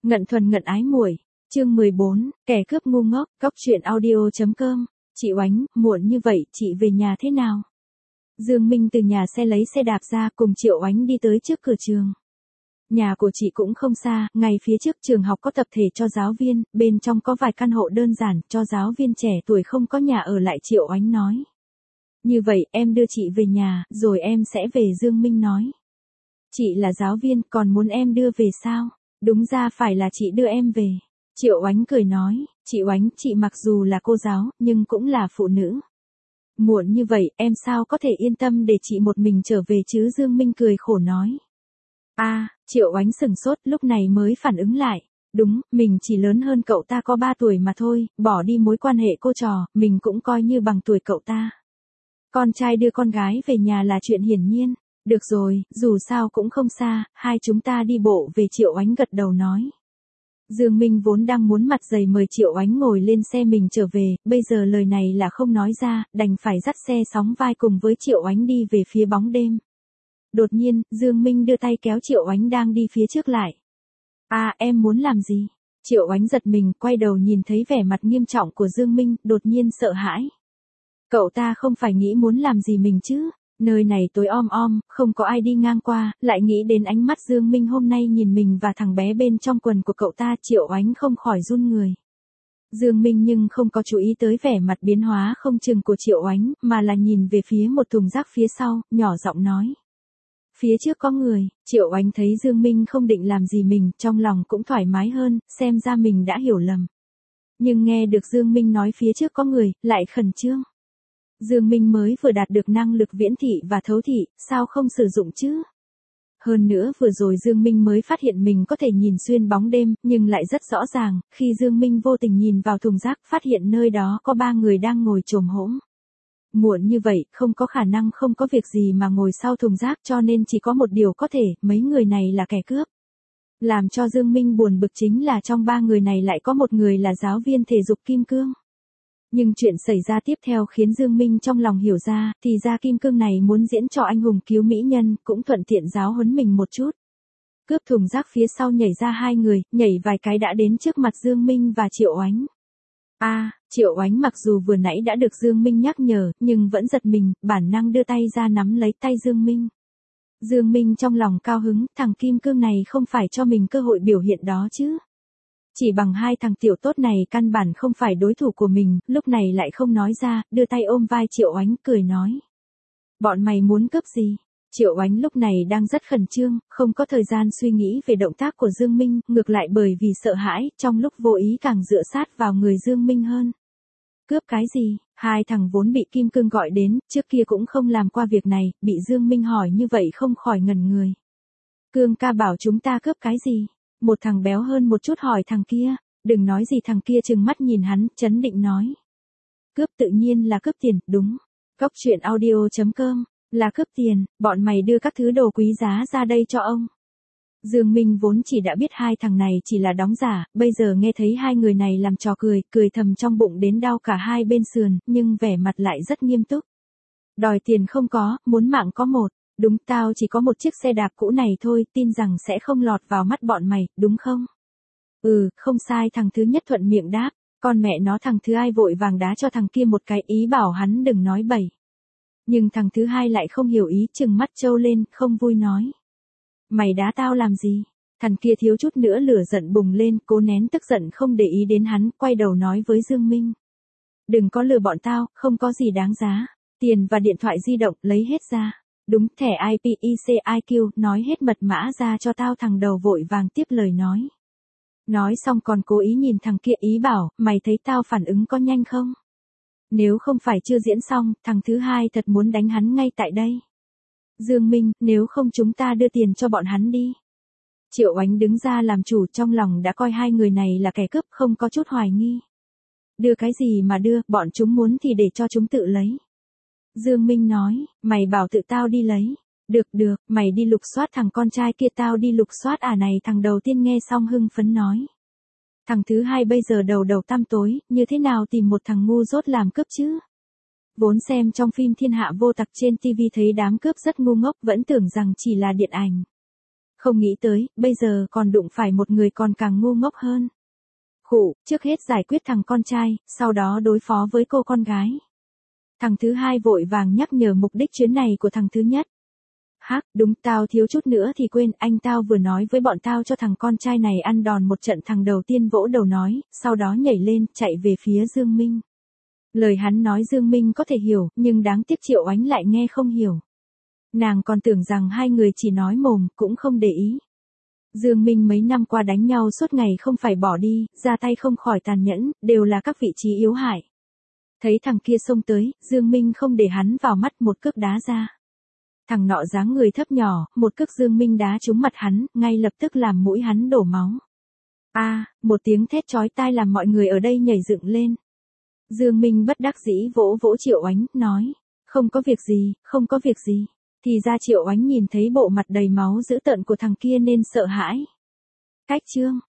Ngận thuần ngận ái muội. Chương 14, kẻ cướp ngu ngốc, Cóc truyện audio.com. Chị Oánh, muộn như vậy, chị về nhà thế nào? Dương Minh từ nhà xe lấy xe đạp ra cùng Triệu Oánh đi tới trước cửa trường. Nhà của chị cũng không xa, ngay phía trước trường học có tập thể cho giáo viên, bên trong có vài căn hộ đơn giản, cho giáo viên trẻ tuổi không có nhà ở lại, Triệu Oánh nói. Như vậy, em đưa chị về nhà, rồi em sẽ về, Dương Minh nói. Chị là giáo viên, còn muốn em đưa về sao? Đúng ra phải là chị đưa em về. Triệu Oánh cười nói, chị Oánh, chị mặc dù là cô giáo, nhưng cũng là phụ nữ. Muộn như vậy, em sao có thể yên tâm để chị một mình trở về chứ? Dương Minh cười khổ nói. Triệu Oánh sửng sốt, lúc này mới phản ứng lại. Đúng, mình chỉ lớn hơn cậu ta có 3 tuổi mà thôi, bỏ đi mối quan hệ cô trò, mình cũng coi như bằng tuổi cậu ta. Con trai đưa con gái về nhà là chuyện hiển nhiên. Được rồi, dù sao cũng không xa, hai chúng ta đi bộ về, Triệu Oánh gật đầu nói. Dương Minh vốn đang muốn mặt dày mời Triệu Oánh ngồi lên xe mình trở về, bây giờ lời này là không nói ra, đành phải dắt xe sóng vai cùng với Triệu Oánh đi về phía bóng đêm. Đột nhiên, Dương Minh đưa tay kéo Triệu Oánh đang đi phía trước lại. Em muốn làm gì? Triệu Oánh giật mình, quay đầu nhìn thấy vẻ mặt nghiêm trọng của Dương Minh, đột nhiên sợ hãi. Cậu ta không phải nghĩ muốn làm gì mình chứ? Nơi này tối om, không có ai đi ngang qua, lại nghĩ đến ánh mắt Dương Minh hôm nay nhìn mình và thằng bé bên trong quần của cậu ta, Triệu Oánh không khỏi run người. Dương Minh nhưng không có chú ý tới vẻ mặt biến hóa không chừng của Triệu Oánh, mà là nhìn về phía một thùng rác phía sau, nhỏ giọng nói. Phía trước có người. Triệu Oánh thấy Dương Minh không định làm gì mình, trong lòng cũng thoải mái hơn, xem ra mình đã hiểu lầm. Nhưng nghe được Dương Minh nói phía trước có người, lại khẩn trương. Dương Minh mới vừa đạt được năng lực viễn thị và thấu thị, sao không sử dụng chứ? Hơn nữa vừa rồi Dương Minh mới phát hiện mình có thể nhìn xuyên bóng đêm, nhưng lại rất rõ ràng, khi Dương Minh vô tình nhìn vào thùng rác, phát hiện nơi đó có 3 người đang ngồi chồm hổm. Muộn như vậy, không có khả năng không có việc gì mà ngồi sau thùng rác, cho nên chỉ có một điều có thể, mấy người này là kẻ cướp. Làm cho Dương Minh buồn bực chính là trong 3 người này lại có một người là giáo viên thể dục Kim Cương. Nhưng chuyện xảy ra tiếp theo khiến Dương Minh trong lòng hiểu ra, thì ra Kim Cương này muốn diễn trò anh hùng cứu mỹ nhân, cũng thuận tiện giáo huấn mình một chút. Cướp thùng rác phía sau nhảy ra 2 người, nhảy vài cái đã đến trước mặt Dương Minh và Triệu Oánh. Triệu Oánh mặc dù vừa nãy đã được Dương Minh nhắc nhở, nhưng vẫn giật mình, bản năng đưa tay ra nắm lấy tay Dương Minh. Dương Minh trong lòng cao hứng, thằng Kim Cương này không phải cho mình cơ hội biểu hiện đó chứ. Chỉ bằng 2 thằng tiểu tốt này căn bản không phải đối thủ của mình, lúc này lại không nói ra, đưa tay ôm vai Triệu Oánh cười nói. Bọn mày muốn cướp gì? Triệu Oánh lúc này đang rất khẩn trương, không có thời gian suy nghĩ về động tác của Dương Minh, ngược lại bởi vì sợ hãi, trong lúc vô ý càng dựa sát vào người Dương Minh hơn. Cướp cái gì? 2 thằng vốn bị Kim Cương gọi đến, trước kia cũng không làm qua việc này, bị Dương Minh hỏi như vậy không khỏi ngẩn người. Cương ca bảo chúng ta cướp cái gì? Một thằng béo hơn một chút hỏi thằng kia, đừng nói gì, thằng kia trừng mắt nhìn hắn, trấn định nói. Cướp tự nhiên là cướp tiền, đúng. Cóc truyện audio.com, là cướp tiền, bọn mày đưa các thứ đồ quý giá ra đây cho ông. Dương Minh vốn chỉ đã biết 2 thằng này chỉ là đóng giả, bây giờ nghe thấy 2 người này làm trò cười, cười thầm trong bụng đến đau cả hai bên sườn, nhưng vẻ mặt lại rất nghiêm túc. Đòi tiền không có, muốn mạng có một. Đúng, tao chỉ có một chiếc xe đạp cũ này thôi, tin rằng sẽ không lọt vào mắt bọn mày, đúng không? Không sai, thằng thứ nhất thuận miệng đáp, con mẹ nó, thằng thứ hai vội vàng đá cho thằng kia một cái, ý bảo hắn đừng nói bậy. Nhưng thằng thứ hai lại không hiểu ý, trừng mắt trâu lên, không vui nói. Mày đá tao làm gì? Thằng kia thiếu chút nữa lửa giận bùng lên, cố nén tức giận không để ý đến hắn, quay đầu nói với Dương Minh. Đừng có lừa bọn tao, không có gì đáng giá. Tiền và điện thoại di động, lấy hết ra. Đúng, thẻ IPIC-IQ, nói hết mật mã ra cho tao, thằng đầu vội vàng tiếp lời nói. Nói xong còn cố ý nhìn thằng kia, ý bảo, mày thấy tao phản ứng có nhanh không? Nếu không phải chưa diễn xong, thằng thứ hai thật muốn đánh hắn ngay tại đây. Dương Minh, nếu không chúng ta đưa tiền cho bọn hắn đi. Triệu Oánh đứng ra làm chủ, trong lòng đã coi 2 người này là kẻ cướp, không có chút hoài nghi. Đưa cái gì mà đưa, bọn chúng muốn thì để cho chúng tự lấy. Dương Minh nói, mày bảo tự tao đi lấy. Được, mày đi lục soát thằng con trai kia, tao đi lục soát này. Thằng đầu tiên nghe xong hưng phấn nói. Thằng thứ hai bây giờ đầu tăm tối, như thế nào tìm một thằng ngu dốt làm cướp chứ? Vốn xem trong phim Thiên Hạ Vô Tặc trên TV thấy đám cướp rất ngu ngốc, vẫn tưởng rằng chỉ là điện ảnh. Không nghĩ tới, bây giờ còn đụng phải một người còn càng ngu ngốc hơn. Khụ, trước hết giải quyết thằng con trai, sau đó đối phó với cô con gái. Thằng thứ hai vội vàng nhắc nhở mục đích chuyến này của thằng thứ nhất. Hắc, đúng, tao thiếu chút nữa thì quên, anh tao vừa nói với bọn tao cho thằng con trai này ăn đòn một trận. Thằng đầu tiên vỗ đầu nói, sau đó nhảy lên, chạy về phía Dương Minh. Lời hắn nói Dương Minh có thể hiểu, nhưng đáng tiếc Triệu Oánh lại nghe không hiểu. Nàng còn tưởng rằng hai người chỉ nói mồm, cũng không để ý. Dương Minh mấy năm qua đánh nhau suốt ngày không phải bỏ đi, ra tay không khỏi tàn nhẫn, đều là các vị trí yếu hại. Thấy thằng kia xông tới, Dương Minh không để hắn vào mắt, một cước đá ra. Thằng nọ dáng người thấp nhỏ, một cước Dương Minh đá trúng mặt hắn, ngay lập tức làm mũi hắn đổ máu. Một tiếng thét chói tai làm mọi người ở đây nhảy dựng lên. Dương Minh bất đắc dĩ vỗ vỗ Triệu Oánh, nói, không có việc gì, không có việc gì. Thì ra Triệu Oánh nhìn thấy bộ mặt đầy máu dữ tợn của thằng kia nên sợ hãi. Cách chương